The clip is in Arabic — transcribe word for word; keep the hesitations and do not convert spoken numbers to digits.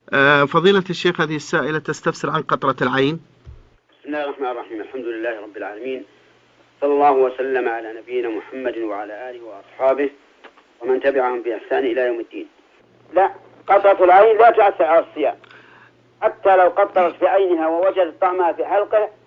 آه، فضيلة الشيخ، هذه السائلة تستفسر عن قطرة العين. بسم الله الرحمن الرحيم. الحمد لله رب العالمين، صلى الله وسلم على نبينا محمد وعلى آله وأصحابه ومن تبعهم بإحسان إلى يوم الدين. لا، قطرة العين لا تؤثر على الصيام، حتى لو قطرت في عينها ووجدت طعمها في حلقه